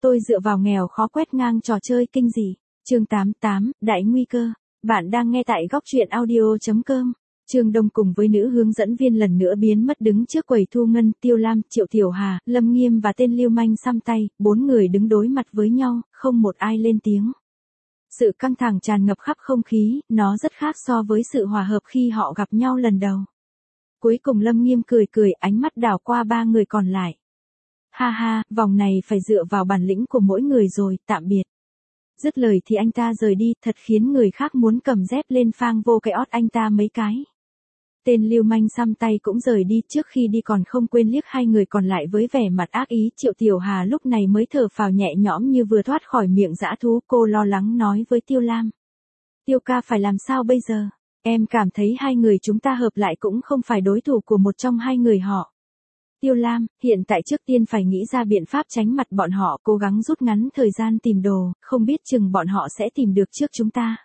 Tôi dựa vào nghèo khó quét ngang trò chơi kinh dị. Chương 88, Đại nguy cơ. Bạn đang nghe tại góc truyện audio.com. Trương Đông cùng với nữ hướng dẫn viên lần nữa biến mất đứng trước quầy thu ngân, Tiêu Lam, Triệu Tiểu Hà, Lâm Nghiêm và tên lưu manh xăm tay, 4 người đứng đối mặt với nhau, không một ai lên tiếng. Sự căng thẳng tràn ngập khắp không khí, nó rất khác so với sự hòa hợp khi họ gặp nhau lần đầu. Cuối cùng Lâm Nghiêm cười cười, ánh mắt đảo qua 3 người còn lại. Ha ha, vòng này phải dựa vào bản lĩnh của mỗi người rồi, tạm biệt. Dứt lời thì anh ta rời đi, thật khiến người khác muốn cầm dép lên phang vô cái ót anh ta mấy cái. Tên lưu manh xăm tay cũng rời đi, trước khi đi còn không quên liếc 2 người còn lại với vẻ mặt ác ý. Triệu Tiểu Hà lúc này mới thở phào nhẹ nhõm như vừa thoát khỏi miệng dã thú, cô lo lắng nói với Tiêu Lam. Tiêu ca phải làm sao bây giờ? Em cảm thấy 2 người chúng ta hợp lại cũng không phải đối thủ của một trong 2 người họ. Tiêu Lam, hiện tại trước tiên phải nghĩ ra biện pháp tránh mặt bọn họ, cố gắng rút ngắn thời gian tìm đồ, không biết chừng bọn họ sẽ tìm được trước chúng ta.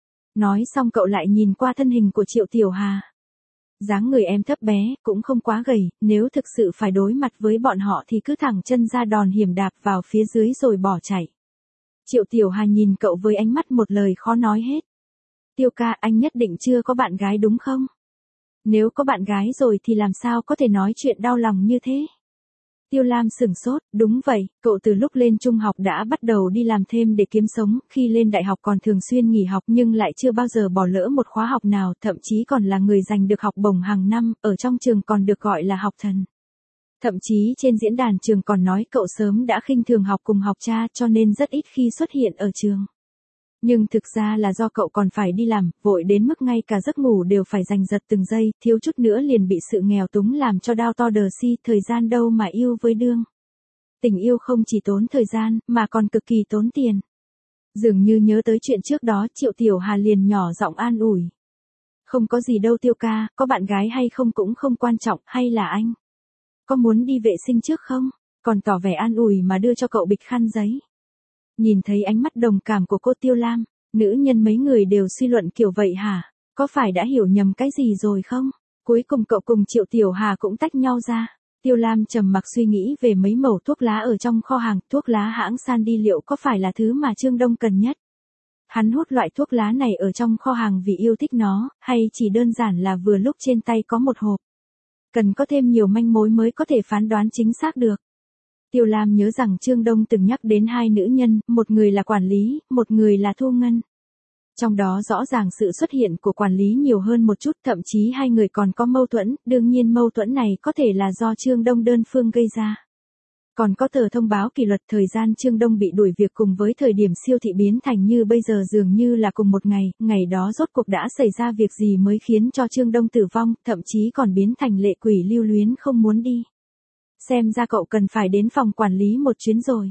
Nói xong cậu lại nhìn qua thân hình của Triệu Tiểu Hà. Dáng người em thấp bé, cũng không quá gầy, nếu thực sự phải đối mặt với bọn họ thì cứ thẳng chân ra đòn hiểm đạp vào phía dưới rồi bỏ chạy. Triệu Tiểu Hà nhìn cậu với ánh mắt một lời khó nói hết. Tiêu ca, anh nhất định chưa có bạn gái đúng không? Nếu có bạn gái rồi thì làm sao có thể nói chuyện đau lòng như thế? Tiêu Lam sửng sốt, đúng vậy, cậu từ lúc lên trung học đã bắt đầu đi làm thêm để kiếm sống, khi lên đại học còn thường xuyên nghỉ học nhưng lại chưa bao giờ bỏ lỡ một khóa học nào, thậm chí còn là người giành được học bổng hàng năm, ở trong trường còn được gọi là học thần. Thậm chí trên diễn đàn trường còn nói cậu sớm đã khinh thường học cùng học cha cho nên rất ít khi xuất hiện ở trường. Nhưng thực ra là do cậu còn phải đi làm, vội đến mức ngay cả giấc ngủ đều phải giành giật từng giây, thiếu chút nữa liền bị sự nghèo túng làm cho đau to đờ si, thời gian đâu mà yêu với đương. Tình yêu không chỉ tốn thời gian, mà còn cực kỳ tốn tiền. Dường như nhớ tới chuyện trước đó, Triệu Tiểu Hà liền nhỏ giọng an ủi. Không có gì đâu Tiêu ca, có bạn gái hay không cũng không quan trọng, hay là anh? Có muốn đi vệ sinh trước không? Còn tỏ vẻ an ủi mà đưa cho cậu bịch khăn giấy. Nhìn thấy ánh mắt đồng cảm của cô Tiêu Lam, nữ nhân mấy người đều suy luận kiểu vậy hả? Có phải đã hiểu nhầm cái gì rồi không? Cuối cùng cậu cùng Triệu Tiểu Hà cũng tách nhau ra. Tiêu Lam trầm mặc suy nghĩ về mấy mẩu thuốc lá ở trong kho hàng, thuốc lá hãng Sandy liệu có phải là thứ mà Trương Đông cần nhất? Hắn hút loại thuốc lá này ở trong kho hàng vì yêu thích nó, hay chỉ đơn giản là vừa lúc trên tay có một hộp? Cần có thêm nhiều manh mối mới có thể phán đoán chính xác được. Tiêu Lam nhớ rằng Trương Đông từng nhắc đến 2 nữ nhân, một người là quản lý, một người là thu ngân. Trong đó rõ ràng sự xuất hiện của quản lý nhiều hơn một chút, thậm chí 2 người còn có mâu thuẫn, đương nhiên mâu thuẫn này có thể là do Trương Đông đơn phương gây ra. Còn có tờ thông báo kỷ luật, thời gian Trương Đông bị đuổi việc cùng với thời điểm siêu thị biến thành như bây giờ dường như là cùng một ngày, ngày đó rốt cuộc đã xảy ra việc gì mới khiến cho Trương Đông tử vong, thậm chí còn biến thành lệ quỷ lưu luyến không muốn đi. Xem ra cậu cần phải đến phòng quản lý một chuyến rồi.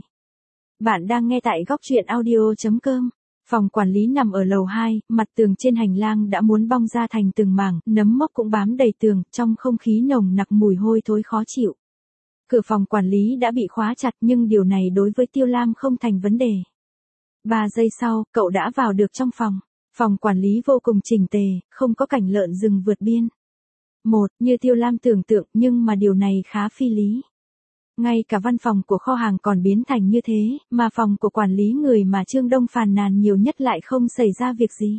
Bạn đang nghe tại góc truyện audio.com. Phòng quản lý nằm ở lầu 2, mặt tường trên hành lang đã muốn bong ra thành từng mảng, nấm mốc cũng bám đầy tường, trong không khí nồng nặc mùi hôi thối khó chịu. Cửa phòng quản lý đã bị khóa chặt nhưng điều này đối với Tiêu Lam không thành vấn đề. 3 giây sau, cậu đã vào được trong phòng. Phòng quản lý vô cùng chỉnh tề, không có cảnh lợn rừng vượt biên. Như Tiêu Lam tưởng tượng, nhưng mà điều này khá phi lý. Ngay cả văn phòng của kho hàng còn biến thành như thế, mà phòng của quản lý người mà Trương Đông phàn nàn nhiều nhất lại không xảy ra việc gì.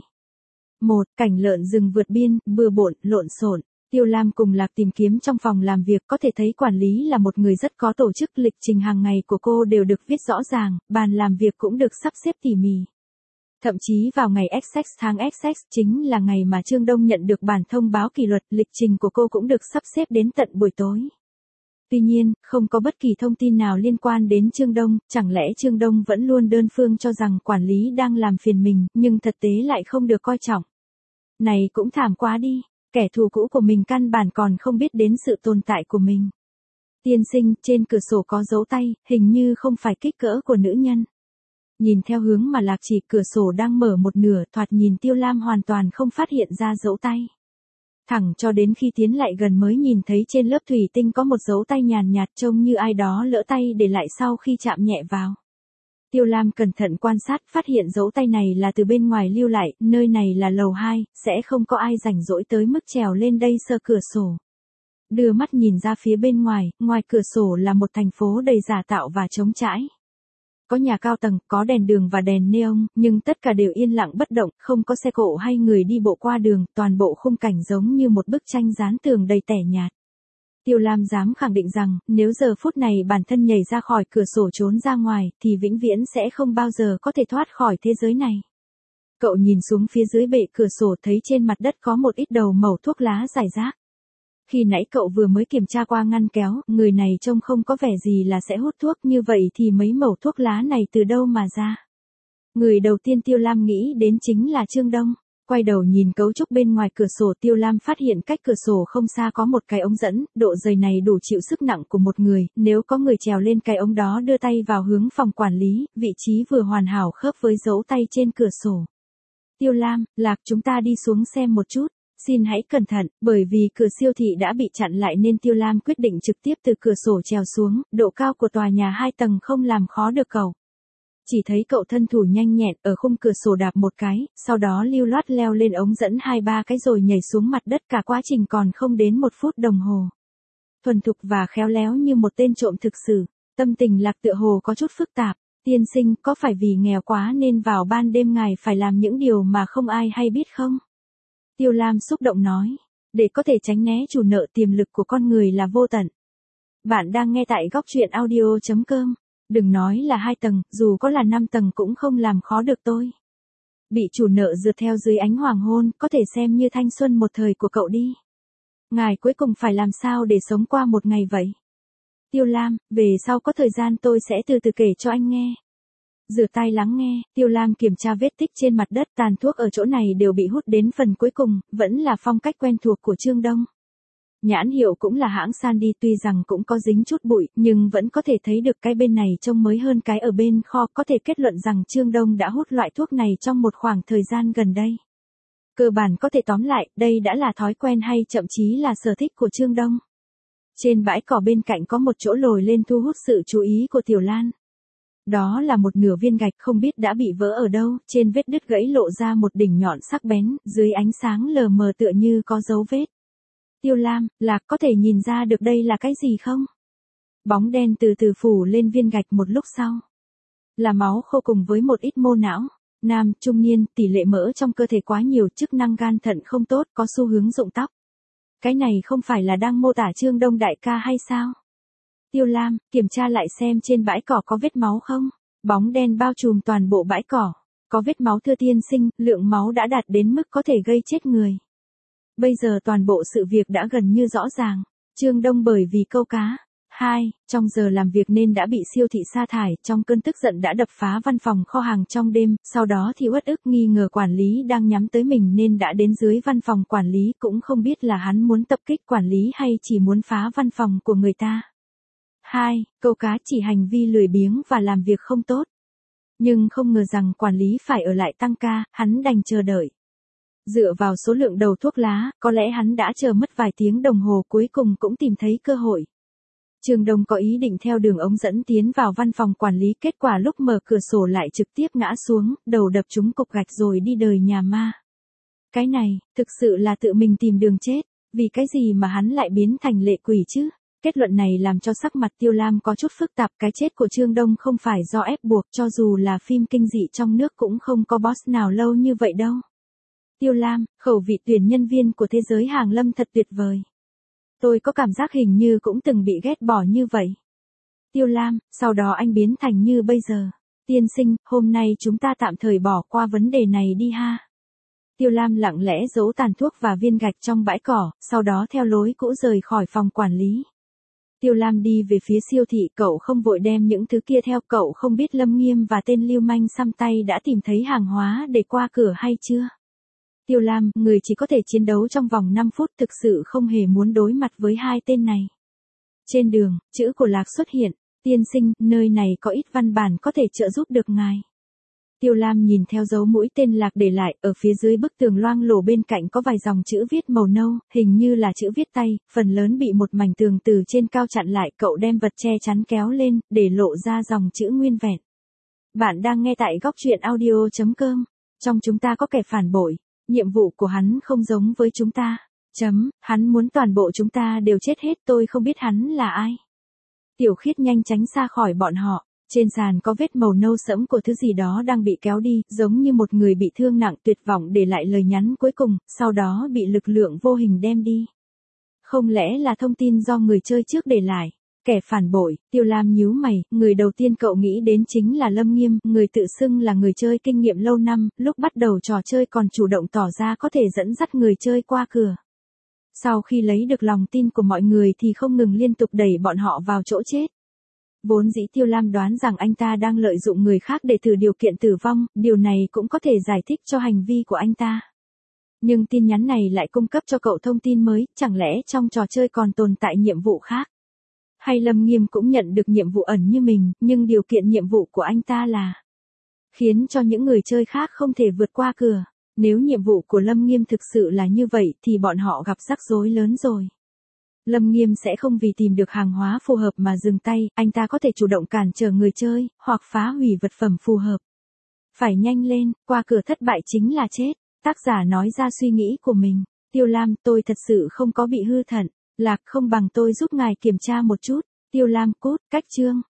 Cảnh lợn rừng vượt biên, bừa bộn, lộn xộn. Tiêu Lam cùng Lạc tìm kiếm trong phòng làm việc, có thể thấy quản lý là một người rất có tổ chức, lịch trình hàng ngày của cô đều được viết rõ ràng, bàn làm việc cũng được sắp xếp tỉ mỉ. Thậm chí vào ngày XX tháng XX chính là ngày mà Trương Đông nhận được bản thông báo kỷ luật, lịch trình của cô cũng được sắp xếp đến tận buổi tối. Tuy nhiên, không có bất kỳ thông tin nào liên quan đến Trương Đông, chẳng lẽ Trương Đông vẫn luôn đơn phương cho rằng quản lý đang làm phiền mình, nhưng thực tế lại không được coi trọng. Này cũng thảm quá đi, kẻ thù cũ của mình căn bản còn không biết đến sự tồn tại của mình. Tiên sinh, trên cửa sổ có dấu tay, hình như không phải kích cỡ của nữ nhân. Nhìn theo hướng mà Lạc chỉ, cửa sổ đang mở một nửa, thoạt nhìn Tiêu Lam hoàn toàn không phát hiện ra dấu tay. Thẳng cho đến khi tiến lại gần mới nhìn thấy trên lớp thủy tinh có một dấu tay nhàn nhạt, trông như ai đó lỡ tay để lại sau khi chạm nhẹ vào. Tiêu Lam cẩn thận quan sát, phát hiện dấu tay này là từ bên ngoài lưu lại, nơi này là lầu 2, sẽ không có ai rảnh rỗi tới mức trèo lên đây sờ cửa sổ. Đưa mắt nhìn ra phía bên ngoài, ngoài cửa sổ là một thành phố đầy giả tạo và trống trải. có nhà cao tầng, có đèn đường và đèn neon, nhưng tất cả đều yên lặng bất động, không có xe cộ hay người đi bộ qua đường, toàn bộ khung cảnh giống như một bức tranh dán tường đầy tẻ nhạt. Tiêu Lam dám khẳng định rằng, nếu giờ phút này bản thân nhảy ra khỏi cửa sổ trốn ra ngoài, thì vĩnh viễn sẽ không bao giờ có thể thoát khỏi thế giới này. Cậu nhìn xuống phía dưới bệ cửa sổ thấy trên mặt đất có một ít đầu mẩu thuốc lá rải rác. Khi nãy cậu vừa mới kiểm tra qua ngăn kéo, người này trông không có vẻ gì là sẽ hút thuốc, như vậy thì mấy mẩu thuốc lá này từ đâu mà ra? Người đầu tiên Tiêu Lam nghĩ đến chính là Trương Đông. Quay đầu nhìn cấu trúc bên ngoài cửa sổ, Tiêu Lam phát hiện cách cửa sổ không xa có một cái ống dẫn, độ dày này đủ chịu sức nặng của một người, nếu có người trèo lên cái ống đó đưa tay vào hướng phòng quản lý, vị trí vừa hoàn hảo khớp với dấu tay trên cửa sổ. Tiêu Lam, Lạc, chúng ta đi xuống xem một chút. Xin hãy cẩn thận, bởi vì cửa siêu thị đã bị chặn lại nên Tiêu Lam quyết định trực tiếp từ cửa sổ trèo xuống, độ cao của tòa nhà 2 tầng không làm khó được cậu. Chỉ thấy cậu thân thủ nhanh nhẹn ở khung cửa sổ đạp một cái, sau đó lưu loát leo lên ống dẫn 2-3 cái rồi nhảy xuống mặt đất, cả quá trình còn không đến 1 phút đồng hồ. Thuần thục và khéo léo như một tên trộm thực sự, tâm tình Lạc tựa hồ có chút phức tạp. Tiên sinh, có phải vì nghèo quá nên vào ban đêm ngài phải làm những điều mà không ai hay biết không? Tiêu Lam xúc động nói, để có thể tránh né chủ nợ, tiềm lực của con người là vô tận. Bạn đang nghe tại góc truyện audio.com. Đừng nói là 2 tầng, dù có là 5 tầng cũng không làm khó được tôi. Bị chủ nợ rượt theo dưới ánh hoàng hôn, có thể xem như thanh xuân một thời của cậu đi. Ngài cuối cùng phải làm sao để sống qua một ngày vậy? Tiêu Lam, về sau có thời gian tôi sẽ từ từ kể cho anh nghe. Rửa tai lắng nghe, Tiêu Lam kiểm tra vết tích trên mặt đất, tàn thuốc ở chỗ này đều bị hút đến phần cuối cùng, vẫn là phong cách quen thuộc của Trương Đông. Nhãn hiệu cũng là hãng Sandy, tuy rằng cũng có dính chút bụi, nhưng vẫn có thể thấy được cái bên này trông mới hơn cái ở bên kho, có thể kết luận rằng Trương Đông đã hút loại thuốc này trong một khoảng thời gian gần đây. Cơ bản có thể tóm lại, đây đã là thói quen hay thậm chí là sở thích của Trương Đông. Trên bãi cỏ bên cạnh có một chỗ lồi lên thu hút sự chú ý của Tiểu Lan. Đó là một nửa viên gạch không biết đã bị vỡ ở đâu, trên vết đứt gãy lộ ra một đỉnh nhọn sắc bén, dưới ánh sáng lờ mờ tựa như có dấu vết. Tiêu Lam, Lạc, có thể nhìn ra được đây là cái gì không? Bóng đen từ từ phủ lên viên gạch, một lúc sau. Là máu khô cùng với một ít mô não. Nam, trung niên, tỷ lệ mỡ trong cơ thể quá nhiều, chức năng gan thận không tốt, có xu hướng rụng tóc. Cái này không phải là đang mô tả Trương Đông đại ca hay sao? Tiêu Lam, kiểm tra lại xem trên bãi cỏ có vết máu không? Bóng đen bao trùm toàn bộ bãi cỏ. Có vết máu thưa tiên sinh, lượng máu đã đạt đến mức có thể gây chết người. Bây giờ toàn bộ sự việc đã gần như rõ ràng. Trương Đông bởi vì câu cá. 2. Trong giờ làm việc nên đã bị siêu thị sa thải, trong cơn tức giận đã đập phá văn phòng kho hàng trong đêm, sau đó thì uất ức nghi ngờ quản lý đang nhắm tới mình nên đã đến dưới văn phòng quản lý, cũng không biết là hắn muốn tập kích quản lý hay chỉ muốn phá văn phòng của người ta. 2. Câu cá chỉ hành vi lười biếng và làm việc không tốt. Nhưng không ngờ rằng quản lý phải ở lại tăng ca, hắn đành chờ đợi. Dựa vào số lượng đầu thuốc lá, có lẽ hắn đã chờ mất vài tiếng đồng hồ, cuối cùng cũng tìm thấy cơ hội. Trương Đông có ý định theo đường ống dẫn tiến vào văn phòng quản lý, kết quả lúc mở cửa sổ lại trực tiếp ngã xuống, đầu đập trúng cục gạch rồi đi đời nhà ma. Cái này, thực sự là tự mình tìm đường chết, vì cái gì mà hắn lại biến thành lệ quỷ chứ? Kết luận này làm cho sắc mặt Tiêu Lam có chút phức tạp, cái chết của Trương Đông không phải do ép buộc, cho dù là phim kinh dị trong nước cũng không có boss nào lâu như vậy đâu. Tiêu Lam, khẩu vị tuyển nhân viên của thế giới hàng lâm thật tuyệt vời. Tôi có cảm giác hình như cũng từng bị ghét bỏ như vậy. Tiêu Lam, sau đó anh biến thành như bây giờ. Tiên sinh, hôm nay chúng ta tạm thời bỏ qua vấn đề này đi ha. Tiêu Lam lặng lẽ giấu tàn thuốc và viên gạch trong bãi cỏ, sau đó theo lối cũ rời khỏi phòng quản lý. Tiêu Lam đi về phía siêu thị, cậu không vội đem những thứ kia theo, cậu không biết Lâm Nghiêm và tên lưu manh xăm tay đã tìm thấy hàng hóa để qua cửa hay chưa. Tiêu Lam, người chỉ có thể chiến đấu trong vòng 5 phút, thực sự không hề muốn đối mặt với hai tên này. Trên đường, chữ của Lạc xuất hiện, tiên sinh, nơi này có ít văn bản có thể trợ giúp được ngài. Tiêu Lam nhìn theo dấu mũi tên Lạc để lại, ở phía dưới bức tường loang lổ bên cạnh có vài dòng chữ viết màu nâu, hình như là chữ viết tay, phần lớn bị một mảnh tường từ trên cao chặn lại, cậu đem vật che chắn kéo lên, để lộ ra dòng chữ nguyên vẹn. Bạn đang nghe tại góc truyện audio.com, trong chúng ta có kẻ phản bội. Nhiệm vụ của hắn không giống với chúng ta. Hắn muốn toàn bộ chúng ta đều chết hết, tôi không biết hắn là ai. Tiểu Khiết nhanh tránh xa khỏi bọn họ. Trên sàn có vết màu nâu sẫm của thứ gì đó đang bị kéo đi, giống như một người bị thương nặng tuyệt vọng để lại lời nhắn cuối cùng, sau đó bị lực lượng vô hình đem đi. Không lẽ là thông tin do người chơi trước để lại? Kẻ phản bội, Tiêu Lam nhíu mày, người đầu tiên cậu nghĩ đến chính là Lâm Nghiêm, người tự xưng là người chơi kinh nghiệm lâu năm, lúc bắt đầu trò chơi còn chủ động tỏ ra có thể dẫn dắt người chơi qua cửa. Sau khi lấy được lòng tin của mọi người thì không ngừng liên tục đẩy bọn họ vào chỗ chết. Vốn dĩ Tiêu Lam đoán rằng anh ta đang lợi dụng người khác để thử điều kiện tử vong, điều này cũng có thể giải thích cho hành vi của anh ta. Nhưng tin nhắn này lại cung cấp cho cậu thông tin mới, chẳng lẽ trong trò chơi còn tồn tại nhiệm vụ khác? Hay Lâm Nghiêm cũng nhận được nhiệm vụ ẩn như mình, nhưng điều kiện nhiệm vụ của anh ta là khiến cho những người chơi khác không thể vượt qua cửa. Nếu nhiệm vụ của Lâm Nghiêm thực sự là như vậy thì bọn họ gặp rắc rối lớn rồi. Lâm Nghiêm sẽ không vì tìm được hàng hóa phù hợp mà dừng tay, anh ta có thể chủ động cản trở người chơi, hoặc phá hủy vật phẩm phù hợp. Phải nhanh lên, qua cửa thất bại chính là chết. Tác giả nói ra suy nghĩ của mình. Tiêu Lam, tôi thật sự không có bị hư thận. Lạc, không bằng tôi giúp ngài kiểm tra một chút. Tiêu Lam, cốt, cách chương.